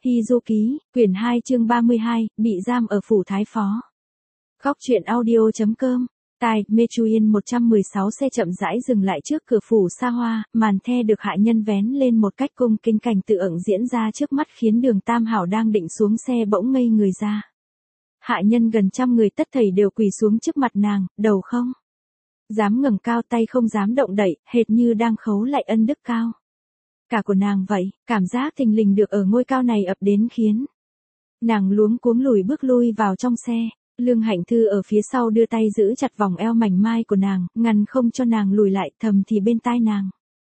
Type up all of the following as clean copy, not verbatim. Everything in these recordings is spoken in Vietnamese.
Hy Du Ký, quyển 2 chương 32, bị giam ở phủ Thái Phó. Góc truyện audio.com. Tài, Mê Chu Yên 116 xe chậm rãi dừng lại trước cửa phủ xa hoa, màn the được hạ nhân vén lên một cách cung kính, cảnh tự ẩn diễn ra trước mắt khiến Đường Tam Hảo đang định xuống xe bỗng ngây người ra. Hạ nhân gần trăm người tất thảy đều quỳ xuống trước mặt nàng, đầu không dám ngẩng cao, tay không dám động đậy, hệt như đang khấu lại ân đức cao cả của nàng vậy. Cảm giác thình lình được ở ngôi cao này ập đến khiến nàng luống cuống lùi bước lui vào trong xe. Lương Hạnh Thư ở phía sau đưa tay giữ chặt vòng eo mảnh mai của nàng, ngăn không cho nàng lùi lại, thầm thì bên tai nàng.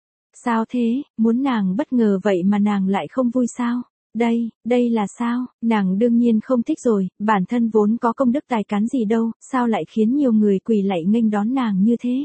Sao thế, muốn nàng bất ngờ vậy mà nàng lại không vui sao? Đây là sao? Nàng đương nhiên không thích rồi, bản thân vốn có công đức tài cán gì đâu, sao lại khiến nhiều người quỳ lạy nghênh đón nàng như thế?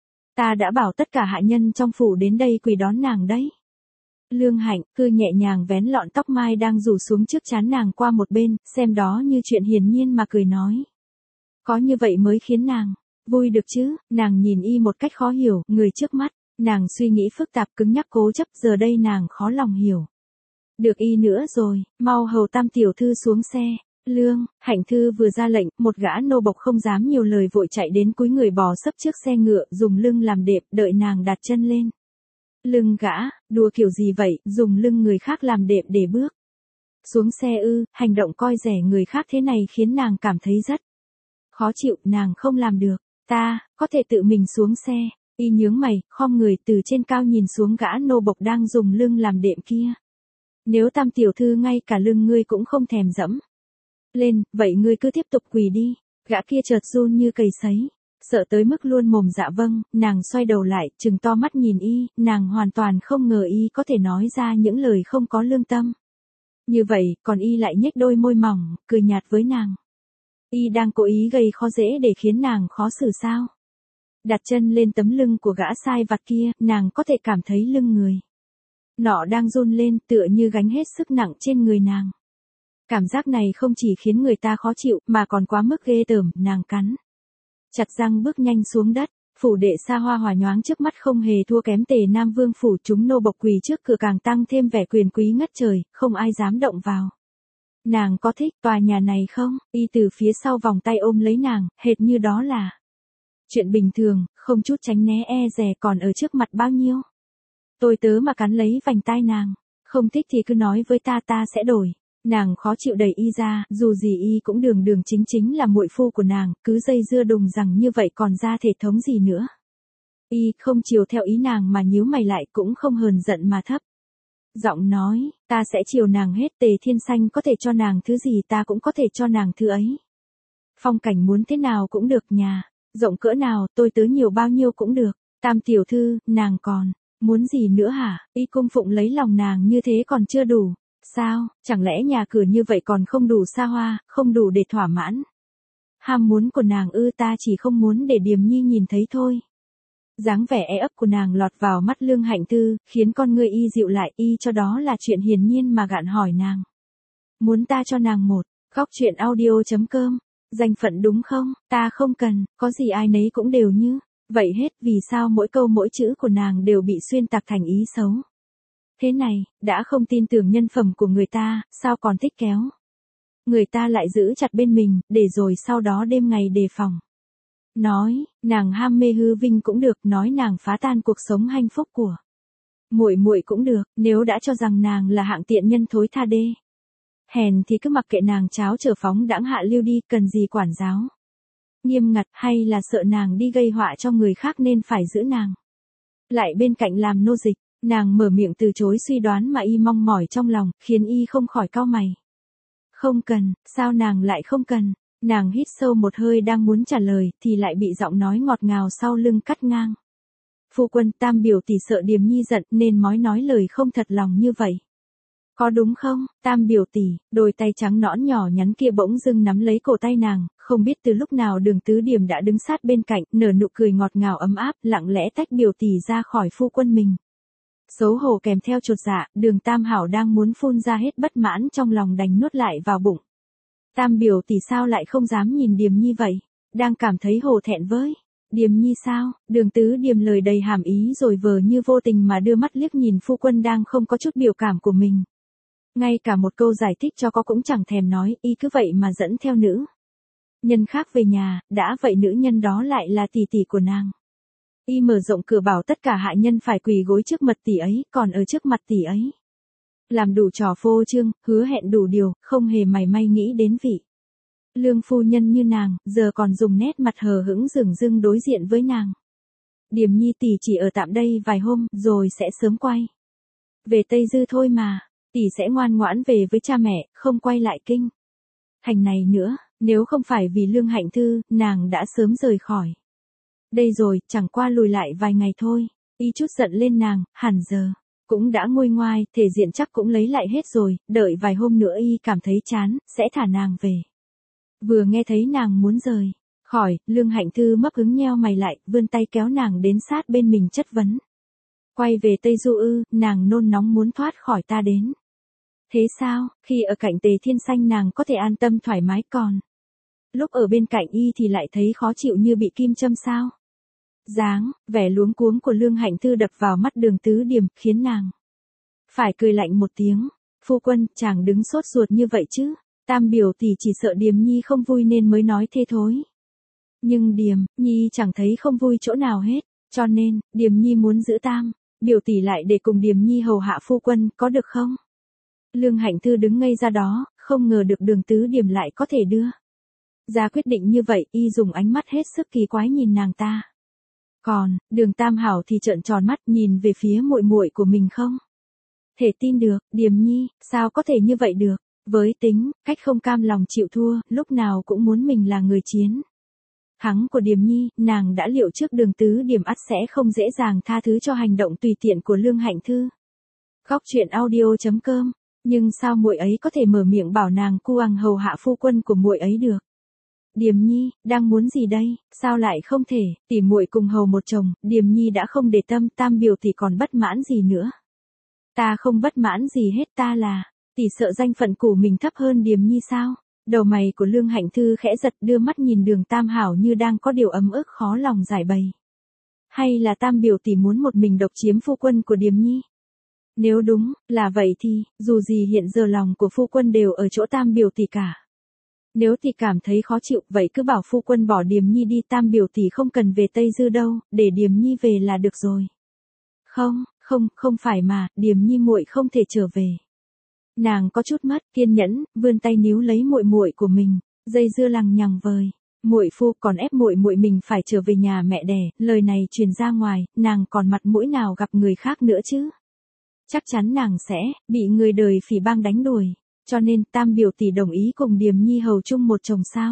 Ta đã bảo tất cả hạ nhân trong phủ đến đây quỳ đón nàng đấy. Lương Hạnh Thư nhẹ nhàng vén lọn tóc mai đang rủ xuống trước trán nàng qua một bên, xem đó như chuyện hiển nhiên mà cười nói. Có như vậy mới khiến nàng vui được chứ? Nàng nhìn y một cách khó hiểu, người trước mắt, nàng suy nghĩ phức tạp cứng nhắc cố chấp, giờ đây nàng khó lòng hiểu được y nữa rồi. Mau hầu Tam tiểu thư xuống xe. Lương Hạnh Thư vừa ra lệnh, một gã nô bộc không dám nhiều lời vội chạy đến cúi người bò sấp trước xe ngựa, dùng lưng làm đệm, đợi nàng đặt chân lên. Lưng gã, đùa kiểu gì vậy, dùng lưng người khác làm đệm để bước xuống xe ư? Hành động coi rẻ người khác thế này khiến nàng cảm thấy rất khó chịu, nàng không làm được. Ta, có thể tự mình xuống xe. Y nhướng mày, khom người từ trên cao nhìn xuống gã nô bộc đang dùng lưng làm đệm kia. Nếu Tam tiểu thư ngay cả lưng ngươi cũng không thèm dẫm lên, vậy ngươi cứ tiếp tục quỳ đi. Gã kia chợt run như cầy sấy, sợ tới mức luôn mồm dạ vâng. Nàng xoay đầu lại, trừng to mắt nhìn y, nàng hoàn toàn không ngờ y có thể nói ra những lời không có lương tâm như vậy, còn y lại nhếch đôi môi mỏng, cười nhạt với nàng. Y đang cố ý gây khó dễ để khiến nàng khó xử sao? Đặt chân lên tấm lưng của gã sai vặt kia, nàng có thể cảm thấy lưng người nọ đang run lên, tựa như gánh hết sức nặng trên người nàng. Cảm giác này không chỉ khiến người ta khó chịu, mà còn quá mức ghê tởm. Nàng cắn chặt răng bước nhanh xuống đất. Phủ đệ xa hoa hòa nhoáng trước mắt không hề thua kém Tề Nam Vương phủ, chúng nô bộc quỳ trước cửa càng tăng thêm vẻ quyền quý ngất trời, không ai dám động vào. Nàng có thích tòa nhà này không? Y từ phía sau vòng tay ôm lấy nàng, hệt như đó là chuyện bình thường, không chút tránh né e dè. Còn ở trước mặt bao nhiêu tôi tớ mà cắn lấy vành tai nàng. Không thích thì cứ nói với ta, ta sẽ đổi. Nàng khó chịu đẩy y ra, dù gì y cũng đường đường chính chính là muội phu của nàng, cứ dây dưa đùng rằng như vậy còn ra thể thống gì nữa. Y không chiều theo ý nàng mà nhíu mày lại, cũng không hờn giận mà thấp giọng nói, ta sẽ chiều nàng hết. Tề Thiên Sanh có thể cho nàng thứ gì, ta cũng có thể cho nàng thứ ấy. Phong cảnh muốn thế nào cũng được, nhà rộng cỡ nào, tôi tớ nhiều bao nhiêu cũng được. Tam tiểu thư, nàng còn muốn gì nữa hả? Y cung phụng lấy lòng nàng như thế còn chưa đủ sao? Chẳng lẽ nhà cửa như vậy còn không đủ xa hoa, không đủ để thỏa mãn ham muốn của nàng ư? Ta chỉ không muốn để Điềm Nhi nhìn thấy thôi. Dáng vẻ e ấp của nàng lọt vào mắt Lương Hạnh Thư, khiến con ngươi y dịu lại. Y cho đó là chuyện hiển nhiên mà gạn hỏi nàng. Muốn ta cho nàng một góc truyện audio.com danh phận đúng không? Ta không cần, có gì ai nấy cũng đều như vậy hết. Vì sao mỗi câu mỗi chữ của nàng đều bị xuyên tạc thành ý xấu thế này? Đã không tin tưởng nhân phẩm của người ta, sao còn thích kéo người ta lại giữ chặt bên mình, để rồi sau đó đêm ngày đề phòng. Nói nàng ham mê hư vinh cũng được, nói nàng phá tan cuộc sống hạnh phúc của muội muội cũng được. Nếu đã cho rằng nàng là hạng tiện nhân thối tha đê hèn thì cứ mặc kệ nàng cháo trở phóng đãng hạ lưu đi, cần gì quản giáo nghiêm ngặt. Hay là sợ nàng đi gây họa cho người khác nên phải giữ nàng lại bên cạnh làm nô dịch? Nàng mở miệng từ chối suy đoán mà y mong mỏi trong lòng, khiến y không khỏi cau mày. Không cần, sao nàng lại không cần? Nàng hít sâu một hơi đang muốn trả lời, thì lại bị giọng nói ngọt ngào sau lưng cắt ngang. Phu quân, Tam biểu tỷ sợ Điềm Nhi giận nên mới nói lời không thật lòng như vậy. Có đúng không? Tam biểu tỷ, đôi tay trắng nõn nhỏ nhắn kia bỗng dưng nắm lấy cổ tay nàng, không biết từ lúc nào Đường Tứ Điềm đã đứng sát bên cạnh, nở nụ cười ngọt ngào ấm áp, lặng lẽ tách biểu tỷ ra khỏi phu quân mình. Xấu hổ kèm theo chột dạ, Đường Tam Hảo đang muốn phun ra hết bất mãn trong lòng đành nuốt lại vào bụng. Tam biểu tỷ sao lại không dám nhìn Điềm Nhi vậy? Đang cảm thấy hổ thẹn với Điềm Nhi sao? Đường Tứ Điềm lời đầy hàm ý rồi vờ như vô tình mà đưa mắt liếc nhìn phu quân đang không có chút biểu cảm của mình. Ngay cả một câu giải thích cho có cũng chẳng thèm nói, y cứ vậy mà dẫn theo nữ nhân khác về nhà, đã vậy nữ nhân đó lại là tỷ tỷ của nàng. Y mở rộng cửa bảo tất cả hạ nhân phải quỳ gối trước mặt tỷ ấy, còn ở trước mặt tỷ ấy làm đủ trò phô trương, hứa hẹn đủ điều, không hề mảy may nghĩ đến vị lương phu nhân như nàng, giờ còn dùng nét mặt hờ hững dửng dưng đối diện với nàng. Điềm Nhi tỷ chỉ ở tạm đây vài hôm, rồi sẽ sớm quay về Tây Dư thôi mà, tỷ sẽ ngoan ngoãn về với cha mẹ, không quay lại kinh thành này nữa, nếu không phải vì Lương Hạnh Thư, nàng đã sớm rời khỏi đây rồi, chẳng qua lùi lại vài ngày thôi. Y chút giận lên nàng, hẳn giờ cũng đã nguôi ngoai, thể diện chắc cũng lấy lại hết rồi, đợi vài hôm nữa y cảm thấy chán, sẽ thả nàng về. Vừa nghe thấy nàng muốn rời khỏi, Lương Hạnh Thư mấp hứng nheo mày lại, vươn tay kéo nàng đến sát bên mình chất vấn. Quay về Tây Du ư? Nàng nôn nóng muốn thoát khỏi ta đến thế sao? Khi ở cạnh Tề Thiên Xanh nàng có thể an tâm thoải mái, còn lúc ở bên cạnh y thì lại thấy khó chịu như bị kim châm sao? Vẻ luống cuống của Lương Hạnh Thư đập vào mắt Đường Tứ Điềm, khiến nàng phải cười lạnh một tiếng. Phu quân, chàng đứng sốt ruột như vậy chứ? Tam biểu tỷ chỉ sợ Điềm Nhi không vui nên mới nói thế thôi. Nhưng Điềm Nhi chẳng thấy không vui chỗ nào hết, cho nên Điềm Nhi muốn giữ Tam biểu tỷ lại để cùng Điềm Nhi hầu hạ phu quân, có được không? Lương Hạnh Thư đứng ngây ra đó, không ngờ được Đường Tứ Điềm lại có thể đưa ra quyết định như vậy. Y dùng ánh mắt hết sức kỳ quái nhìn nàng ta. Còn Đường Tam Hảo thì trợn tròn mắt nhìn về phía muội muội của mình không thể tin được. Điềm Nhi, sao có thể như vậy được? Với tính cách không cam lòng chịu thua, lúc nào cũng muốn mình là người chiến thắng của Điềm Nhi, nàng đã liệu trước Đường Tứ Điềm ắt sẽ không dễ dàng tha thứ cho hành động tùy tiện của Lương Hạnh Thư. Góc truyện audio.com. Nhưng sao muội ấy có thể mở miệng bảo nàng cu ằng hầu hạ phu quân của muội ấy được? Điềm Nhi, đang muốn gì đây? Sao lại không thể? Tỷ muội cùng hầu một chồng, Điềm Nhi đã không để tâm, Tam biểu tỷ còn bất mãn gì nữa? Ta không bất mãn gì hết, ta là tỷ sợ danh phận của mình thấp hơn Điềm Nhi sao? Đầu mày của Lương Hạnh Thư khẽ giật, đưa mắt nhìn Đường Tam Hảo như đang có điều ấm ức khó lòng giải bày. Hay là Tam biểu tỷ muốn một mình độc chiếm phu quân của Điềm Nhi? Nếu đúng là vậy thì, dù gì hiện giờ lòng của phu quân đều ở chỗ Tam biểu tỷ cả. Nếu tỷ cảm thấy khó chịu, vậy cứ bảo phu quân bỏ Điềm Nhi đi, Tam biểu tỷ không cần về Tây Dư đâu, để Điềm Nhi về là được rồi. Không phải mà, Điềm Nhi muội không thể trở về. Nàng có chút mất kiên nhẫn, vươn tay níu lấy muội muội của mình, dây dưa lằng nhằng vời. Muội phu còn ép muội muội mình phải trở về nhà mẹ đẻ, lời này truyền ra ngoài, nàng còn mặt mũi nào gặp người khác nữa chứ? Chắc chắn nàng sẽ bị người đời phỉ báng đánh đuổi. Cho nên Tam biểu tỷ đồng ý cùng Điềm Nhi hầu chung một chồng sao?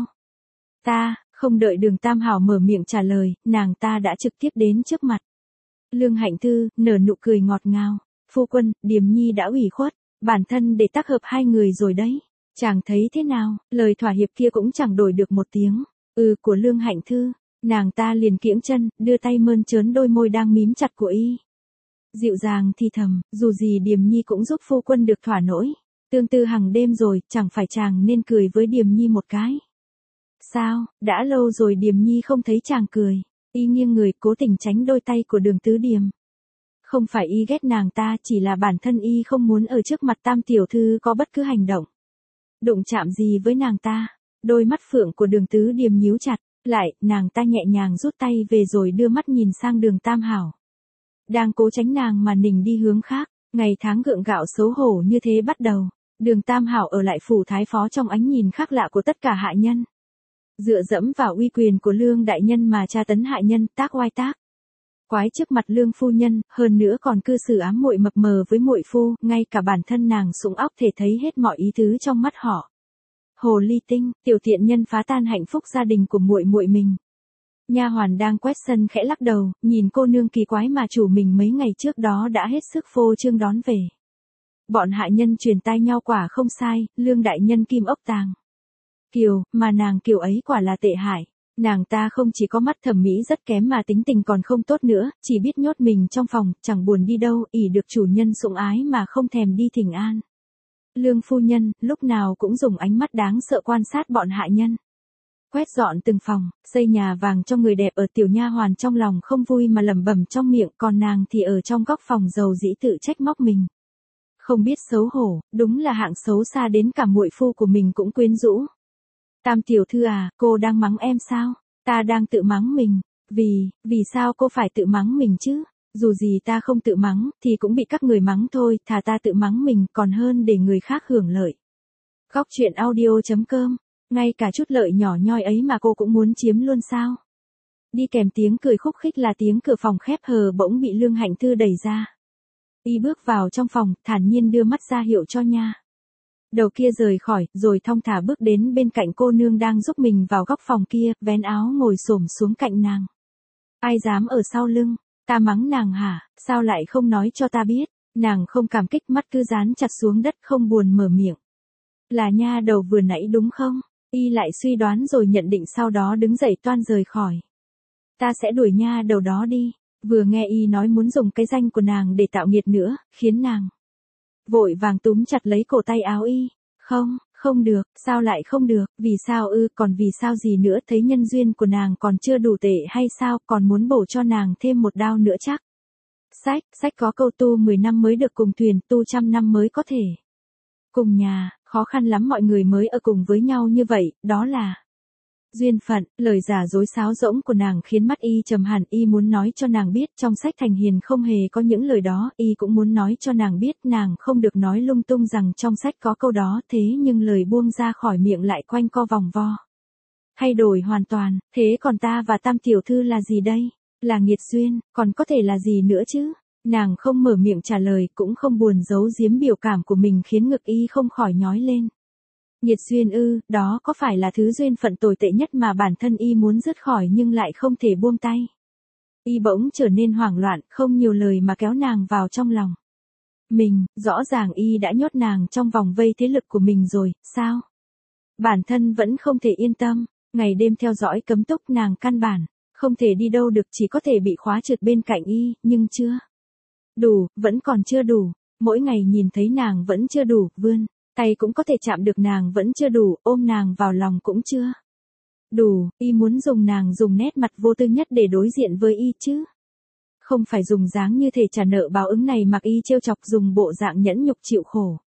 Không đợi Đường Tam Hảo mở miệng trả lời, nàng ta đã trực tiếp đến trước mặt Lương Hạnh Thư, nở nụ cười ngọt ngào. Phu quân, Điềm Nhi đã ủy khuất bản thân để tác hợp hai người rồi đấy. Chàng thấy thế nào? Lời thỏa hiệp kia cũng chẳng đổi được một tiếng của Lương Hạnh Thư. Nàng ta liền kiễng chân, đưa tay mơn trớn đôi môi đang mím chặt của y. Dịu dàng thì thầm, dù gì Điềm Nhi cũng giúp phu quân được thỏa nỗi tương tư hàng đêm rồi, chẳng phải chàng nên cười với Điềm Nhi một cái? Sao, đã lâu rồi Điềm Nhi không thấy chàng cười. Y nghiêng người cố tình tránh đôi tay của Đường Tứ Điềm. Không phải y ghét nàng ta, chỉ là bản thân y không muốn ở trước mặt Tam tiểu thư có bất cứ hành động đụng chạm gì với nàng ta. Đôi mắt phượng của Đường Tứ Điềm nhíu chặt lại, nàng ta nhẹ nhàng rút tay về rồi đưa mắt nhìn sang Đường Tam Hảo. Đang cố tránh nàng mà nình đi hướng khác. Ngày tháng gượng gạo xấu hổ như thế bắt đầu. Đường Tam Hảo ở lại phủ thái phó trong ánh nhìn khác lạ của tất cả hạ nhân. Dựa dẫm vào uy quyền của Lương đại nhân mà tra tấn hạ nhân, tác oai tác quái trước mặt Lương phu nhân, hơn nữa còn cư xử ám muội mập mờ với muội phu, ngay cả bản thân nàng sũng óc thể thấy hết mọi ý tứ trong mắt họ. Hồ ly tinh, tiểu tiện nhân phá tan hạnh phúc gia đình của muội muội mình. Nha hoàn đang quét sân khẽ lắc đầu, nhìn cô nương kỳ quái mà chủ mình mấy ngày trước đó đã hết sức phô trương đón về. Bọn hạ nhân truyền tai nhau quả không sai, Lương đại nhân kim ốc tàng Kiều, mà nàng Kiều ấy quả là tệ hại. Nàng ta không chỉ có mắt thẩm mỹ rất kém mà tính tình còn không tốt nữa, chỉ biết nhốt mình trong phòng, chẳng buồn đi đâu, ỷ được chủ nhân sủng ái mà không thèm đi thỉnh an. Lương phu nhân, lúc nào cũng dùng ánh mắt đáng sợ quan sát bọn hạ nhân. Quét dọn từng phòng, xây nhà vàng cho người đẹp ở tiểu nha hoàn trong lòng không vui mà lẩm bẩm trong miệng, còn nàng thì ở trong góc phòng dầu dĩ tự trách móc mình. Không biết xấu hổ, đúng là hạng xấu xa đến cả muội phu của mình cũng quyến rũ. Tam tiểu thư à, cô đang mắng em sao? Ta đang tự mắng mình. Vì sao cô phải tự mắng mình chứ? Dù gì ta không tự mắng, thì cũng bị các người mắng thôi, thà ta tự mắng mình còn hơn để người khác hưởng lợi. Góc truyện audio.com, ngay cả chút lợi nhỏ nhoi ấy mà cô cũng muốn chiếm luôn sao? Đi kèm tiếng cười khúc khích là tiếng cửa phòng khép hờ bỗng bị Lương Hạnh Thư đẩy ra. Y bước vào trong phòng, thản nhiên đưa mắt ra hiệu cho nha đầu kia rời khỏi, rồi thong thả bước đến bên cạnh cô nương đang giúp mình vào góc phòng kia, vén áo ngồi xổm xuống cạnh nàng. Ai dám ở sau lưng? Ta mắng nàng hả? Sao lại không nói cho ta biết? Nàng không cảm kích, mắt cứ dán chặt xuống đất không buồn mở miệng. Là nha đầu vừa nãy đúng không? Y lại suy đoán rồi nhận định, sau đó đứng dậy toan rời khỏi. Ta sẽ đuổi nha đầu đó đi. Vừa nghe Y nói muốn dùng cái danh của nàng để tạo nghiệt nữa, khiến nàng vội vàng túm chặt lấy cổ tay áo Y. Không được, sao lại không được, vì sao ư, còn vì sao gì nữa, thấy nhân duyên của nàng còn chưa đủ tệ hay sao, còn muốn bổ cho nàng thêm một đao nữa chắc. Sách có câu tu 10 năm mới được cùng thuyền, tu 100 năm mới có thể cùng nhà, khó khăn lắm mọi người mới ở cùng với nhau như vậy, đó là duyên phận. Lời giả dối sáo rỗng của nàng khiến mắt Y trầm hẳn. Y muốn nói cho nàng biết trong sách Thành Hiền không hề có những lời đó. Y cũng muốn nói cho nàng biết nàng không được nói lung tung rằng trong sách có câu đó, thế nhưng lời buông ra khỏi miệng lại quanh co vòng vo. Thay đổi hoàn toàn, thế còn ta và Tam tiểu thư là gì đây? Là nghiệt duyên, còn có thể là gì nữa chứ? Nàng không mở miệng trả lời, cũng không buồn giấu giếm biểu cảm của mình, khiến ngực Y không khỏi nhói lên. Nghiệt duyên ư, đó có phải là thứ duyên phận tồi tệ nhất mà bản thân Y muốn dứt khỏi nhưng lại không thể buông tay. Y bỗng trở nên hoảng loạn, không nhiều lời mà kéo nàng vào trong lòng mình. Rõ ràng Y đã nhốt nàng trong vòng vây thế lực của mình rồi, sao? Bản thân vẫn không thể yên tâm, ngày đêm theo dõi cấm túc, nàng căn bản không thể đi đâu được, chỉ có thể bị khóa chặt bên cạnh Y, nhưng chưa đủ, vẫn còn chưa đủ. Mỗi ngày nhìn thấy nàng vẫn chưa đủ, vươn tay cũng có thể chạm được nàng vẫn chưa đủ, ôm nàng vào lòng cũng chưa đủ. Y muốn dùng nàng dùng nét mặt vô tư nhất để đối diện với Y chứ. Không phải dùng dáng như thể trả nợ báo ứng này mặc Y trêu chọc, dùng bộ dạng nhẫn nhục chịu khổ.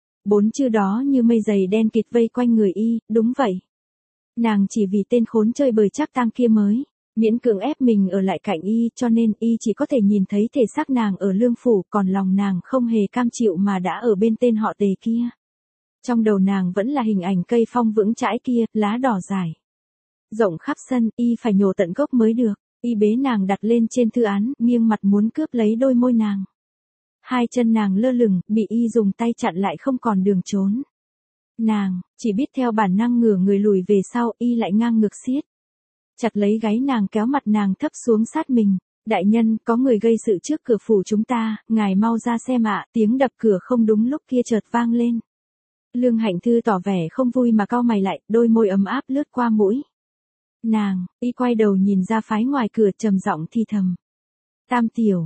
4 chữ đó như mây dày đen kịt vây quanh người Y, đúng vậy. Nàng chỉ vì tên khốn chơi bời chắc tang kia mới miễn cưỡng ép mình ở lại cạnh Y, cho nên Y chỉ có thể nhìn thấy thể xác nàng ở Lương phủ, còn lòng nàng không hề cam chịu mà đã ở bên tên họ Tề kia. Trong đầu nàng vẫn là hình ảnh cây phong vững chãi kia, lá đỏ dài rộng khắp sân. Y phải nhổ tận gốc mới được. Y bế nàng đặt lên trên thư án, nghiêng mặt muốn cướp lấy đôi môi nàng. Hai chân nàng lơ lửng, bị Y dùng tay chặn lại, không còn đường trốn. Nàng chỉ biết theo bản năng ngửa người lùi về sau. Y lại ngang ngược siết chặt lấy gáy nàng, kéo mặt nàng thấp xuống sát mình. Đại nhân, có người gây sự trước cửa phủ chúng ta, ngài mau ra xem ạ. Tiếng đập cửa không đúng lúc kia chợt vang lên. Lương Hạnh Thư tỏ vẻ không vui mà cau mày lại, đôi môi ấm áp lướt qua mũi nàng. Y quay đầu nhìn ra phái ngoài cửa, trầm giọng thì thầm. Tam tiểu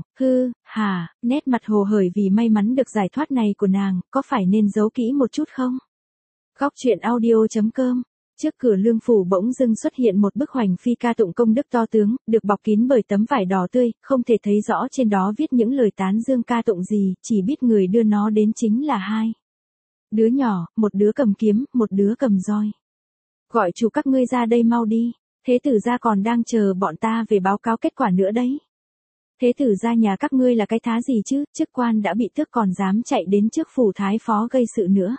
hả? Nét mặt hồ hởi vì may mắn được giải thoát này của nàng, có phải nên giấu kỹ một chút không? Góc truyện audio.com. Trước cửa Lương phủ bỗng dưng xuất hiện một bức hoành phi ca tụng công đức to tướng, được bọc kín bởi tấm vải đỏ tươi, không thể thấy rõ trên đó viết những lời tán dương ca tụng gì, chỉ biết người đưa nó đến chính là hai đứa nhỏ, một đứa cầm kiếm, một đứa cầm roi. Gọi chủ các ngươi ra đây mau đi, thế tử gia còn đang chờ bọn ta về báo cáo kết quả nữa đấy. Thế tử gia nhà các ngươi là cái thá gì chứ, chức quan đã bị tước còn dám chạy đến trước phủ thái phó gây sự nữa.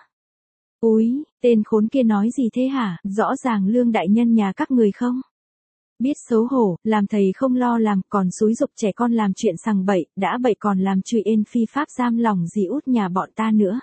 Úi, tên khốn kia nói gì thế hả, rõ ràng Lương đại nhân nhà các người không biết xấu hổ, làm thầy không lo làm, còn xúi giục trẻ con làm chuyện sằng bậy, đã bậy còn làm chuyện phi pháp giam lòng dì út nhà bọn ta nữa.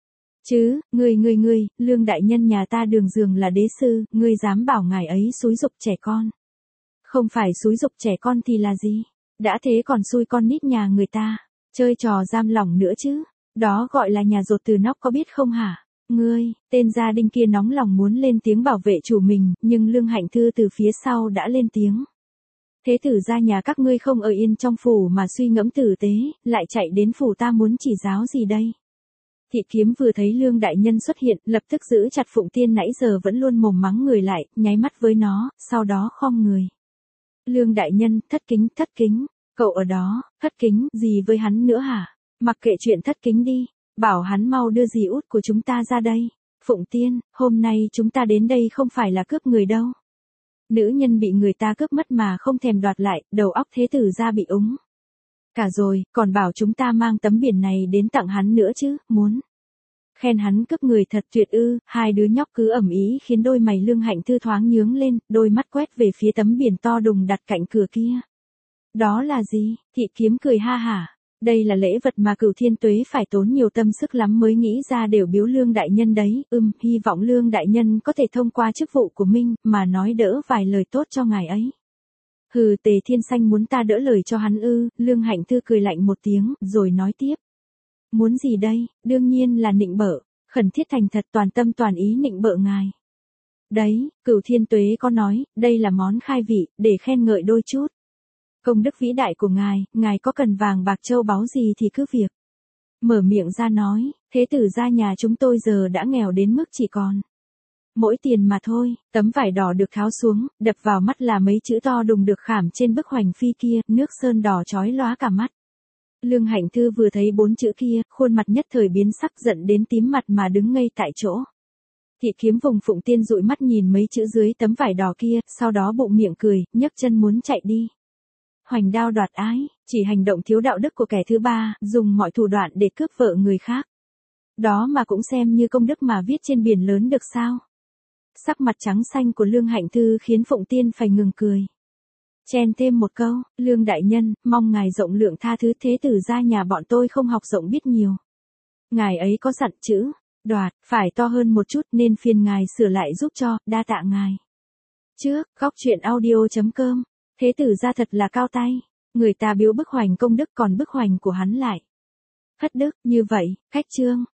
Chứ, ngươi, Lương đại nhân nhà ta đường dường là đế sư, ngươi dám bảo ngài ấy xúi giục trẻ con. Không phải xúi giục trẻ con thì là gì? Đã thế còn xui con nít nhà người ta, chơi trò giam lỏng nữa chứ. Đó gọi là nhà dột từ nóc có biết không hả? Ngươi, tên gia đình kia nóng lòng muốn lên tiếng bảo vệ chủ mình, nhưng Lương Hạnh Thư từ phía sau đã lên tiếng. Thế tử gia nhà các ngươi không ở yên trong phủ mà suy ngẫm tử tế, lại chạy đến phủ ta muốn chỉ giáo gì đây? Thị Kiếm vừa thấy Lương đại nhân xuất hiện, lập tức giữ chặt Phụng Tiên nãy giờ vẫn luôn mồm mắng người lại, nháy mắt với nó, sau đó khom người. Lương đại nhân, thất kính, cậu ở đó, thất kính gì với hắn nữa hả? Mặc kệ chuyện thất kính đi. bảo hắn mau đưa dì út của chúng ta ra đây. Phụng Tiên, hôm nay chúng ta đến đây không phải là cướp người đâu. Nữ nhân bị người ta cướp mất mà không thèm đoạt lại, đầu óc thế tử gia bị úng cả rồi, còn bảo chúng ta mang tấm biển này đến tặng hắn nữa chứ, muốn khen hắn cướp người thật tuyệt ư. Hai đứa nhóc cứ ầm ĩ khiến đôi mày Lương Hạnh Thư thoáng nhướng lên, đôi mắt quét về phía tấm biển to đùng đặt cạnh cửa kia. Đó là gì? Thị Kiếm cười ha hả. Đây là lễ vật mà Cửu Thiên Tuế phải tốn nhiều tâm sức lắm mới nghĩ ra đều biếu Lương đại nhân đấy. Hy vọng Lương đại nhân có thể thông qua chức vụ của mình mà nói đỡ vài lời tốt cho ngài ấy. Hừ, Tề Thiên Xanh muốn ta đỡ lời cho hắn ư? Lương Hạnh Thư cười lạnh một tiếng, rồi nói tiếp. Muốn gì đây? Đương nhiên là nịnh bợ, khẩn thiết thành thật toàn tâm toàn ý nịnh bợ ngài. Đấy, Cửu Thiên Tuế có nói, đây là món khai vị, để khen ngợi đôi chút. Công đức vĩ đại của ngài có cần vàng bạc châu báu gì thì cứ việc mở miệng ra nói. Thế tử gia nhà chúng tôi giờ đã nghèo đến mức chỉ còn mỗi tiền mà thôi. Tấm vải đỏ được tháo xuống, đập vào mắt là mấy chữ to đùng được khảm trên bức hoành phi kia, nước sơn đỏ chói lóa cả mắt. Lương Hạnh Thư vừa thấy 4 chữ kia, khuôn mặt nhất thời biến sắc, giận đến tím mặt mà đứng ngây tại chỗ. Thị Kiếm vùng Phụng Tiên dụi mắt nhìn mấy chữ dưới tấm vải đỏ kia, sau đó bụng miệng cười, nhấc chân muốn chạy đi. Hoành đao đoạt ái, chỉ hành động thiếu đạo đức của kẻ thứ ba, dùng mọi thủ đoạn để cướp vợ người khác. Đó mà cũng xem như công đức mà viết trên biển lớn được sao? Sắc mặt trắng xanh của Lương Hạnh Thư khiến Phụng Tiên phải ngừng cười. Chen thêm một câu, Lương đại nhân, mong ngài rộng lượng tha thứ, thế tử gia nhà bọn tôi không học rộng biết nhiều. Ngài ấy có dặn chữ đoạt phải to hơn một chút nên phiền ngài sửa lại giúp cho, đa tạ ngài. Trước, Góc Truyện Audio.com, thế tử gia thật là cao tay, người ta biếu bức hoành công đức còn bức hoành của hắn lại thất đức, như vậy, khách chương.